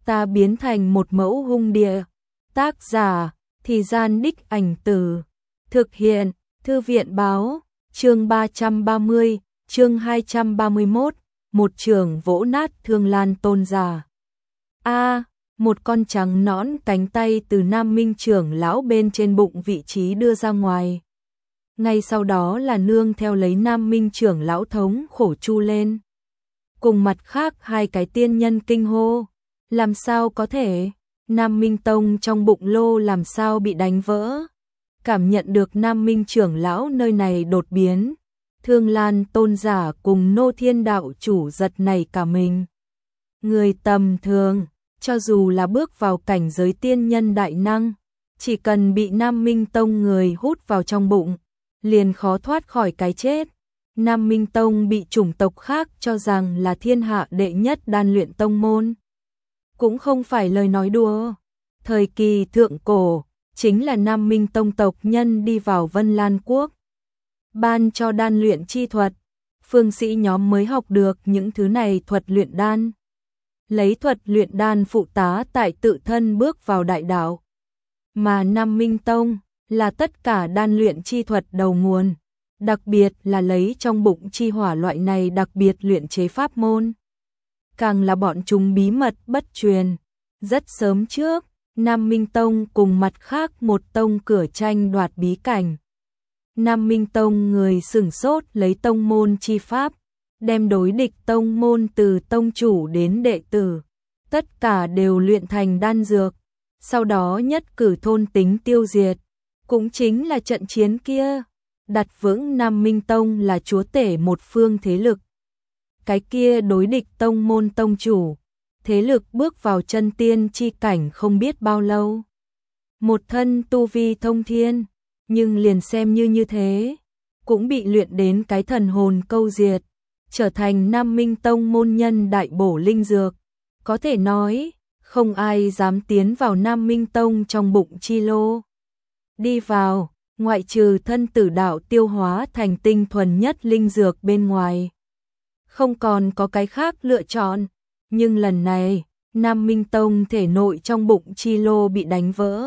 ta biến thành một mẫu hung địa. Tác giả, Thì Gian Đích Ảnh Từ. Thực hiện, Thư viện báo, chương 330, chương 231, một trường vỗ nát Thương Lan tôn giả. Một con trắng nõn cánh tay từ Nam Minh trưởng lão bên trên bụng vị trí đưa ra ngoài. Ngay sau đó là nương theo lấy Nam Minh trưởng lão thống khổ chu lên. Cùng mặt khác hai cái tiên nhân kinh hô. Làm sao có thể? Nam Minh Tông trong bụng lô làm sao bị đánh vỡ? Cảm nhận được Nam Minh trưởng lão nơi này đột biến. Thương Lan tôn giả cùng Nô Thiên đạo chủ giật nảy cả mình. Người tầm thường, cho dù là bước vào cảnh giới tiên nhân đại năng, chỉ cần bị Nam Minh Tông người hút vào trong bụng, liền khó thoát khỏi cái chết. Nam Minh Tông bị chủng tộc khác cho rằng là thiên hạ đệ nhất đan luyện tông môn. Cũng không phải lời nói đùa. Thời kỳ thượng cổ, chính là Nam Minh Tông tộc nhân đi vào Vân Lan Quốc. Ban cho đan luyện chi thuật, phương sĩ nhóm mới học được những thứ này thuật luyện đan. Lấy thuật luyện đan phụ tá tại tự thân bước vào đại đạo. Mà Nam Minh Tông là tất cả đan luyện chi thuật đầu nguồn, đặc biệt là lấy trong bụng chi hỏa loại này đặc biệt luyện chế pháp môn. Càng là bọn chúng bí mật bất truyền. Rất sớm trước, Nam Minh Tông cùng mặt khác một tông cửa tranh đoạt bí cảnh. Nam Minh Tông người sửng sốt lấy tông môn chi pháp, đem đối địch tông môn từ tông chủ đến đệ tử, tất cả đều luyện thành đan dược, sau đó nhất cử thôn tính tiêu diệt. Cũng chính là trận chiến kia, đặt vững Nam Minh Tông là chúa tể một phương thế lực. Cái kia đối địch tông môn tông chủ, thế lực bước vào chân tiên chi cảnh không biết bao lâu. Một thân tu vi thông thiên, nhưng liền xem như thế, cũng bị luyện đến cái thần hồn câu diệt, trở thành Nam Minh Tông môn nhân đại bổ linh dược. Có thể nói, không ai dám tiến vào Nam Minh Tông trong bụng chi lô. Đi vào, ngoại trừ thân tử đạo tiêu hóa thành tinh thuần nhất linh dược bên ngoài. Không còn có cái khác lựa chọn, nhưng lần này, Nam Minh Tông thể nội trong bụng chi lô bị đánh vỡ.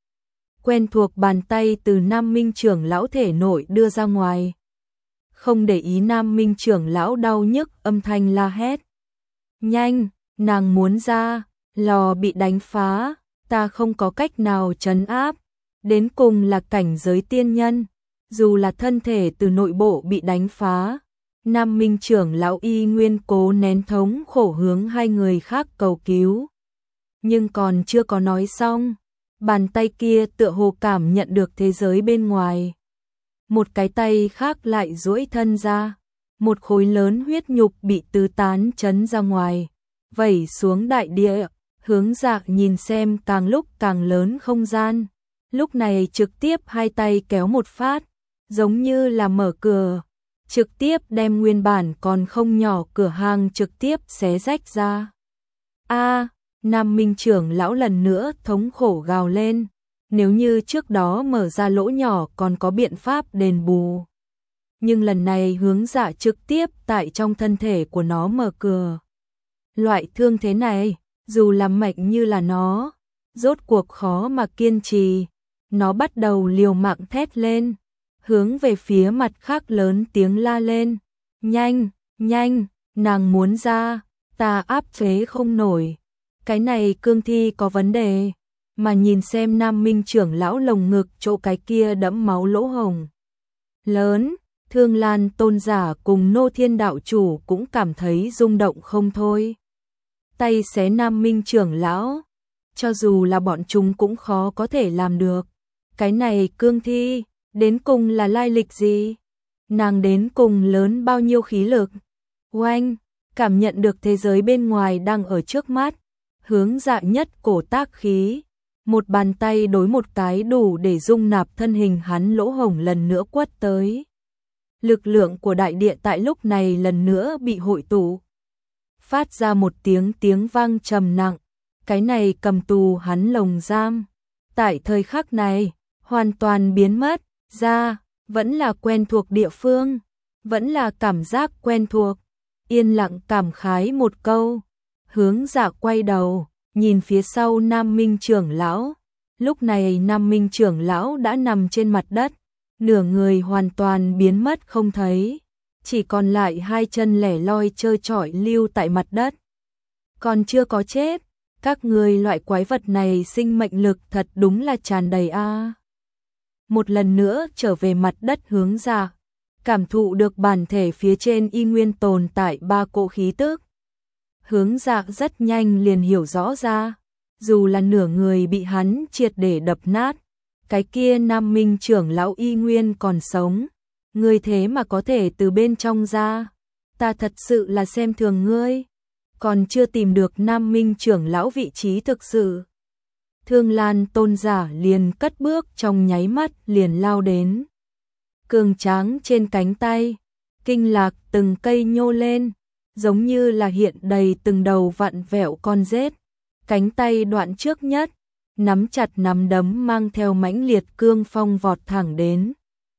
Quen thuộc bàn tay từ Nam Minh trưởng lão thể nội đưa ra ngoài. Không để ý Nam Minh trưởng lão đau nhức âm thanh la hét. Nhanh, nàng muốn ra, lò bị đánh phá, ta không có cách nào trấn áp. Đến cùng là cảnh giới tiên nhân, dù là thân thể từ nội bộ bị đánh phá. Nam Minh trưởng lão y nguyên cố nén thống khổ hướng hai người khác cầu cứu. Nhưng còn chưa có nói xong, bàn tay kia tựa hồ cảm nhận được thế giới bên ngoài. Một cái tay khác lại duỗi thân ra, một khối lớn huyết nhục bị tứ tán chấn ra ngoài, vẩy xuống đại địa, hướng Dạ nhìn xem càng lúc càng lớn không gian. Lúc này trực tiếp hai tay kéo một phát, giống như là mở cửa, trực tiếp đem nguyên bản còn không nhỏ cửa hàng trực tiếp xé rách ra. Nam Minh trưởng lão lần nữa thống khổ gào lên, nếu như trước đó mở ra lỗ nhỏ còn có biện pháp đền bù. Nhưng lần này hướng Dạ trực tiếp tại trong thân thể của nó mở cửa. Loại thương thế này, dù là mạnh như là nó, rốt cuộc khó mà kiên trì. Nó bắt đầu liều mạng thét lên, hướng về phía mặt khác lớn tiếng la lên. Nhanh, nhanh, nàng muốn ra, ta áp chế không nổi. Cái này cương thi có vấn đề, mà nhìn xem Nam Minh trưởng lão lồng ngực chỗ cái kia đẫm máu lỗ hồng lớn, Thương Lan tôn giả cùng Nô Thiên đạo chủ cũng cảm thấy rung động không thôi. Tay xé Nam Minh trưởng lão, cho dù là bọn chúng cũng khó có thể làm được. Cái này cương thi, đến cùng là lai lịch gì? Nàng đến cùng lớn bao nhiêu khí lực? Oanh, cảm nhận được thế giới bên ngoài đang ở trước mắt, hướng Dạ nhất cổ tác khí, một bàn tay đối một cái đủ để dung nạp thân hình hắn lỗ hổng lần nữa quất tới. Lực lượng của đại địa tại lúc này lần nữa bị hội tụ, phát ra một tiếng vang trầm nặng. Cái này cầm tù hắn lồng giam, tại thời khắc này hoàn toàn biến mất ra, vẫn là quen thuộc địa phương, vẫn là cảm giác quen thuộc. Yên lặng cảm khái một câu, hướng Dạ quay đầu, nhìn phía sau Nam Minh trưởng lão. Lúc này Nam Minh trưởng lão đã nằm trên mặt đất, nửa người hoàn toàn biến mất không thấy, chỉ còn lại hai chân lẻ loi trơ trọi lưu tại mặt đất. Còn chưa có chết, các ngươi loại quái vật này sinh mệnh lực thật đúng là tràn đầy a. Một lần nữa trở về mặt đất Hướng Dạ, cảm thụ được bản thể phía trên y nguyên tồn tại 3 cỗ khí tức. Hướng Dạ rất nhanh liền hiểu rõ ra, dù là nửa người bị hắn triệt để đập nát, cái kia Nam Minh trưởng lão y nguyên còn sống, ngươi thế mà có thể từ bên trong ra, ta thật sự là xem thường ngươi, còn chưa tìm được Nam Minh trưởng lão vị trí thực sự. Thương Lan tôn giả liền cất bước trong nháy mắt liền lao đến. Cường tráng trên cánh tay, kinh lạc từng cây nhô lên, giống như là hiện đầy từng đầu vặn vẹo con rết. Cánh tay đoạn trước nhất, nắm chặt nắm đấm mang theo mãnh liệt cương phong vọt thẳng đến.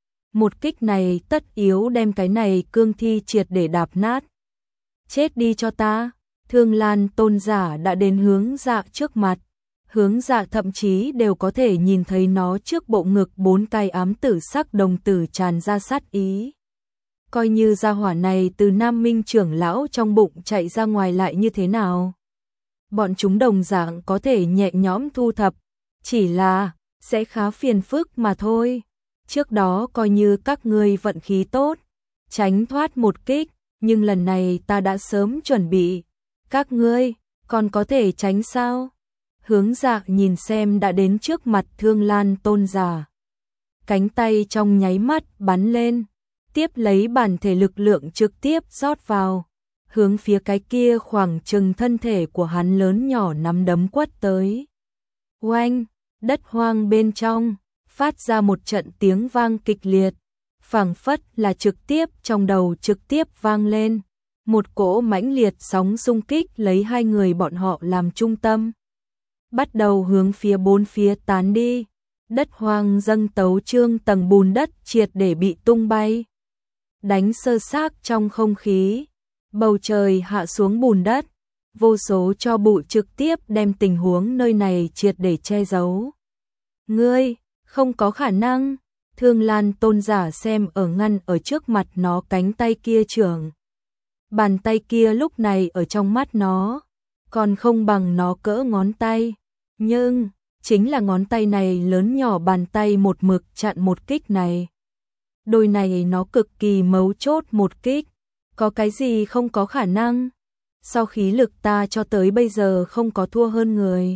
Một kích này tất yếu đem cái này cương thi triệt để đạp nát. Chết đi cho ta, Thương Lan tôn giả đã đến Hướng Dạ trước mặt. Hướng Dạ thậm chí đều có thể nhìn thấy nó trước bộ ngực 4 cái ám tử sắc đồng tử tràn ra sát ý. Coi như gia hỏa này từ Nam Minh trưởng lão trong bụng chạy ra ngoài lại như thế nào? Bọn chúng đồng dạng có thể nhẹ nhõm thu thập, chỉ là sẽ khá phiền phức mà thôi. Trước đó coi như các ngươi vận khí tốt, tránh thoát một kích, nhưng lần này ta đã sớm chuẩn bị. Các ngươi còn có thể tránh sao? Hướng Dạ nhìn xem đã đến trước mặt Thương Lan tôn giả. Cánh tay trong nháy mắt bắn lên, tiếp lấy bản thể lực lượng trực tiếp rót vào, hướng phía cái kia khoảng chừng thân thể của hắn lớn nhỏ nắm đấm quất tới. Oanh, đất hoang bên trong, phát ra một trận tiếng vang kịch liệt, phảng phất là trực tiếp trong đầu trực tiếp vang lên. Một cỗ mãnh liệt sóng xung kích lấy hai người bọn họ làm trung tâm, bắt đầu hướng phía bốn phía tán đi. Đất hoang dâng tấu trương tầng bùn đất triệt để bị tung bay, đánh sơ xác trong không khí. Bầu trời hạ xuống bùn đất, vô số tro bụi trực tiếp đem tình huống nơi này triệt để che giấu. Ngươi, không có khả năng. Thương Lan tôn giả xem ở ngăn ở trước mặt nó cánh tay kia trưởng. Bàn tay kia lúc này ở trong mắt nó, còn không bằng nó cỡ ngón tay. Nhưng, chính là ngón tay này lớn nhỏ bàn tay một mực chặn một kích này. Đôi này nó cực kỳ mấu chốt một kích. Có cái gì không có khả năng? Sau khí lực ta cho tới bây giờ không có thua hơn người.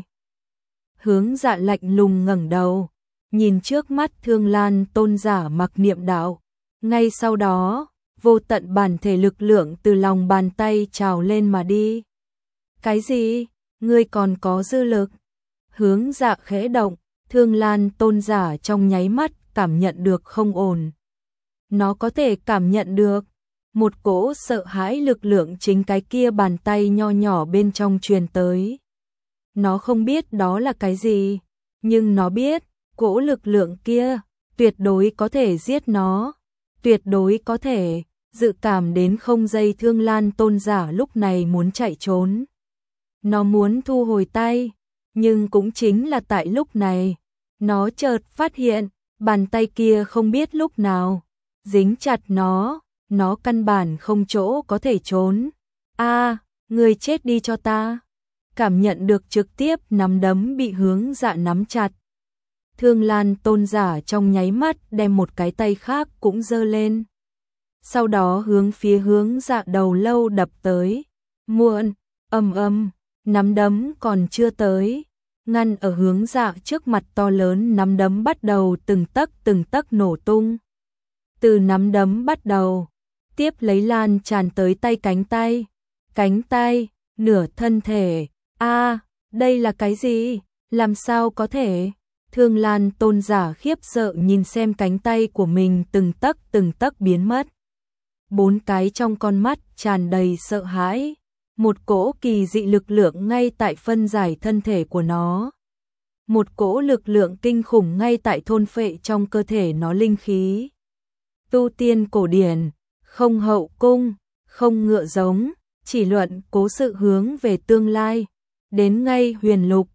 Hướng Dạ lạnh lùng ngẩng đầu, nhìn trước mắt Thương Lan tôn giả mặc niệm đạo. Ngay sau đó, vô tận bản thể lực lượng từ lòng bàn tay trào lên mà đi. Cái gì? Ngươi còn có dư lực? Hướng Dạ khẽ động, Thương Lan tôn giả trong nháy mắt cảm nhận được không ổn. Nó có thể cảm nhận được một cỗ sợ hãi lực lượng chính cái kia bàn tay nho nhỏ bên trong truyền tới. Nó không biết đó là cái gì, nhưng nó biết, cỗ lực lượng kia tuyệt đối có thể giết nó, tuyệt đối có thể. Dự cảm đến không giây Thương Lan tôn giả lúc này muốn chạy trốn. Nó muốn thu hồi tay, nhưng cũng chính là tại lúc này, nó chợt phát hiện, bàn tay kia không biết lúc nào dính chặt nó căn bản không chỗ có thể trốn. A, người chết đi cho ta. Cảm nhận được trực tiếp nắm đấm bị Hướng Dạ nắm chặt. Thương Lan tôn giả trong nháy mắt đem một cái tay khác cũng giơ lên. Sau đó hướng phía Hướng Dạ đầu lâu đập tới. Muộn, nắm đấm còn chưa tới. Ngăn ở Hướng Dạ trước mặt to lớn nắm đấm bắt đầu từng tấc nổ tung. Từ nắm đấm bắt đầu, tiếp lấy lan tràn tới cánh tay, nửa thân thể. A, đây là cái gì? Làm sao có thể? Thương Lan tôn giả khiếp sợ nhìn xem cánh tay của mình từng tấc biến mất. 4 cái trong con mắt tràn đầy sợ hãi, một cỗ kỳ dị lực lượng ngay tại phân giải thân thể của nó. Một cỗ lực lượng kinh khủng ngay tại thôn phệ trong cơ thể nó linh khí. Tu tiên cổ điển, không hậu cung, không ngựa giống, chỉ luận cố sự hướng về tương lai. đến ngay Huyền Lục,